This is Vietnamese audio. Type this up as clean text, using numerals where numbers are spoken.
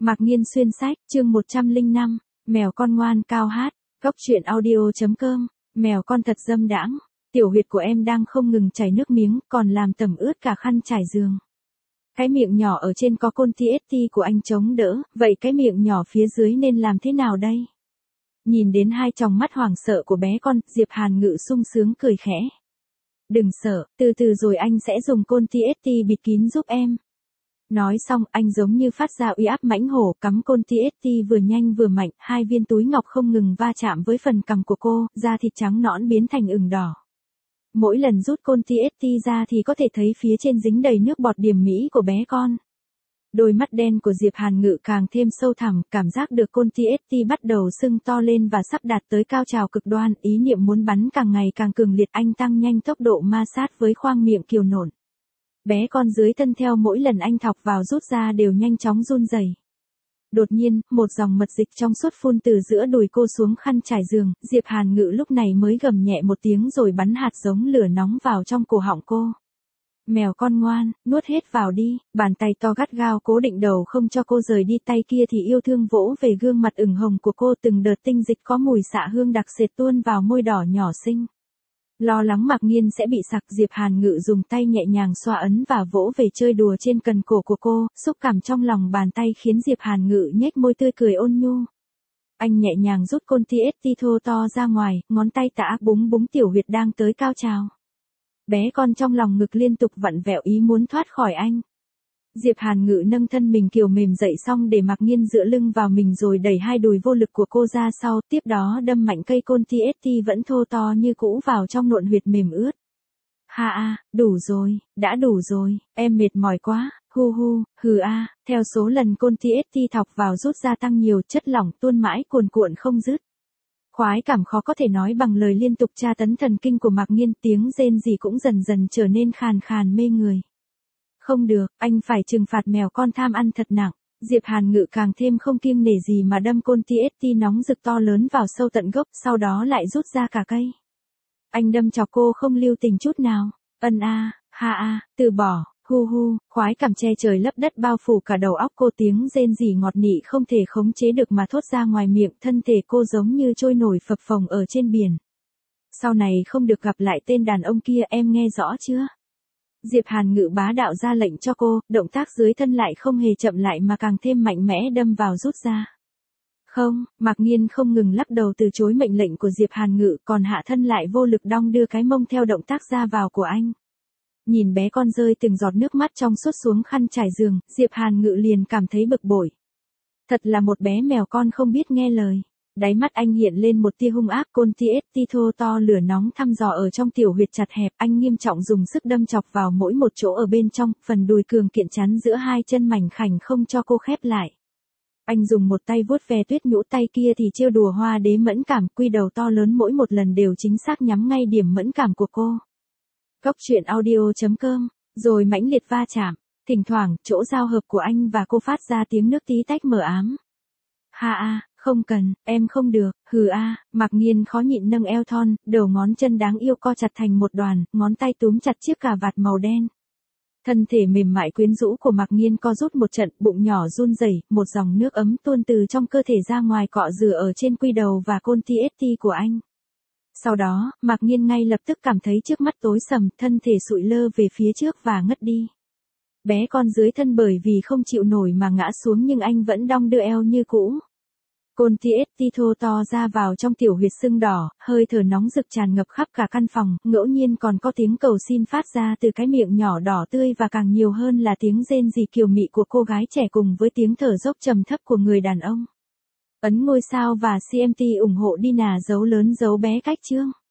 Mạc Nghiên xuyên sách, chương 105, mèo con ngoan cao hát, góc truyện audio.com, mèo con thật dâm đãng, tiểu huyệt của em đang không ngừng chảy nước miếng, còn làm tẩm ướt cả khăn trải giường. Cái miệng nhỏ ở trên có côn TST của anh chống đỡ, vậy cái miệng nhỏ phía dưới nên làm thế nào đây? Nhìn đến hai tròng mắt hoảng sợ của bé con, Diệp Hàn Ngự sung sướng cười khẽ. Đừng sợ, từ từ rồi anh sẽ dùng côn TST bịt kín giúp em. Nói xong, anh giống như phát ra uy áp mãnh hổ, cắm côn TST vừa nhanh vừa mạnh, hai viên túi ngọc không ngừng va chạm với phần cằm của cô, da thịt trắng nõn biến thành ửng đỏ. Mỗi lần rút côn TST ra thì có thể thấy phía trên dính đầy nước bọt điểm mỹ của bé con. Đôi mắt đen của Diệp Hàn Ngự càng thêm sâu thẳm, cảm giác được côn TST bắt đầu sưng to lên và sắp đạt tới cao trào cực đoan, ý niệm muốn bắn càng ngày càng cường liệt, anh tăng nhanh tốc độ ma sát với khoang miệng kiều nộn. Bé con dưới thân theo mỗi lần anh thọc vào rút ra đều nhanh chóng run rẩy. Đột nhiên, một dòng mật dịch trong suốt phun từ giữa đùi cô xuống khăn trải giường, Diệp Hàn Ngự lúc này mới gầm nhẹ một tiếng rồi bắn hạt giống lửa nóng vào trong cổ họng cô. Mèo con ngoan, nuốt hết vào đi, bàn tay to gắt gao cố định đầu không cho cô rời đi, tay kia thì yêu thương vỗ về gương mặt ửng hồng của cô, từng đợt tinh dịch có mùi xạ hương đặc sệt tuôn vào môi đỏ nhỏ xinh. Lo lắng Mạc Nghiên sẽ bị sặc, Diệp Hàn Ngự dùng tay nhẹ nhàng xoa ấn và vỗ về chơi đùa trên cần cổ của cô, xúc cảm trong lòng bàn tay khiến Diệp Hàn Ngự nhếch môi tươi cười ôn nhu. Anh nhẹ nhàng rút côn TST thô to ra ngoài, ngón tay tả búng búng tiểu huyệt đang tới cao trào. Bé con trong lòng ngực liên tục vặn vẹo ý muốn thoát khỏi anh. Diệp Hàn Ngự nâng thân mình kiều mềm dậy xong để Mạc Nghiên dựa lưng vào mình rồi đẩy hai đùi vô lực của cô ra sau, tiếp đó đâm mạnh cây côn TST vẫn thô to như cũ vào trong nộn huyệt mềm ướt. Ha a, đủ rồi, đã đủ rồi, em mệt mỏi quá, hu hu, hừ a, theo số lần côn TST thọc vào rút ra tăng nhiều, chất lỏng tuôn mãi cuồn cuộn không dứt. Khoái cảm khó có thể nói bằng lời liên tục tra tấn thần kinh của Mạc Nghiên, tiếng rên rỉ cũng dần dần trở nên khàn khàn mê người. Không được, anh phải trừng phạt mèo con tham ăn thật nặng. Diệp Hàn Ngự càng thêm không kiêng nể gì mà đâm côn TST nóng rực to lớn vào sâu tận gốc, sau đó lại rút ra cả cây. Anh đâm chọc cô không lưu tình chút nào. Ân a, ha a, từ bỏ, hu hu, khoái cảm che trời lấp đất bao phủ cả đầu óc cô, tiếng rên rỉ ngọt nị không thể khống chế được mà thốt ra ngoài miệng, thân thể cô giống như trôi nổi phập phồng ở trên biển. Sau này không được gặp lại tên đàn ông kia, em nghe rõ chưa? Diệp Hàn Ngự bá đạo ra lệnh cho cô, động tác dưới thân lại không hề chậm lại mà càng thêm mạnh mẽ đâm vào rút ra. Không, Mạc Nghiên không ngừng lắc đầu từ chối mệnh lệnh của Diệp Hàn Ngự, còn hạ thân lại vô lực đong đưa cái mông theo động tác ra vào của anh. Nhìn bé con rơi từng giọt nước mắt trong suốt xuống khăn trải giường, Diệp Hàn Ngự liền cảm thấy bực bội. Thật là một bé mèo con không biết nghe lời. Đáy mắt anh hiện lên một tia hung ác, côn TST thô to lửa nóng thăm dò ở trong tiểu huyệt chặt hẹp, anh nghiêm trọng dùng sức đâm chọc vào mỗi một chỗ ở bên trong, phần đùi cường kiện chắn giữa hai chân mảnh khảnh không cho cô khép lại. Anh dùng một tay vuốt ve tuyết nhũ, tay kia thì trêu đùa hoa đế mẫn cảm, quy đầu to lớn mỗi một lần đều chính xác nhắm ngay điểm mẫn cảm của cô. Góc truyện audio.com, rồi mãnh liệt va chạm, thỉnh thoảng, chỗ giao hợp của anh và cô phát ra tiếng nước tí tách mờ ám. Ha a, không cần, em không được, hừ a, Mạc Nghiên khó nhịn nâng eo thon, đầu ngón chân đáng yêu co chặt thành một đoàn, ngón tay túm chặt chiếc cà vạt màu đen. Thân thể mềm mại quyến rũ của Mạc Nghiên co rút một trận, bụng nhỏ run rẩy, một dòng nước ấm tuôn từ trong cơ thể ra ngoài cọ rửa ở trên quy đầu và côn TST của anh. Sau đó, Mạc Nghiên ngay lập tức cảm thấy trước mắt tối sầm, thân thể sụi lơ về phía trước và ngất đi. Bé con dưới thân bởi vì không chịu nổi mà ngã xuống nhưng anh vẫn đong đưa eo như cũ. Côn TST thô to ra vào trong tiểu huyệt sưng đỏ, hơi thở nóng rực tràn ngập khắp cả căn phòng, ngẫu nhiên còn có tiếng cầu xin phát ra từ cái miệng nhỏ đỏ tươi và càng nhiều hơn là tiếng rên rỉ kiều mị của cô gái trẻ cùng với tiếng thở dốc trầm thấp của người đàn ông. Ấn ngôi sao và CMT ủng hộ đi nà dấu lớn dấu bé cách chương.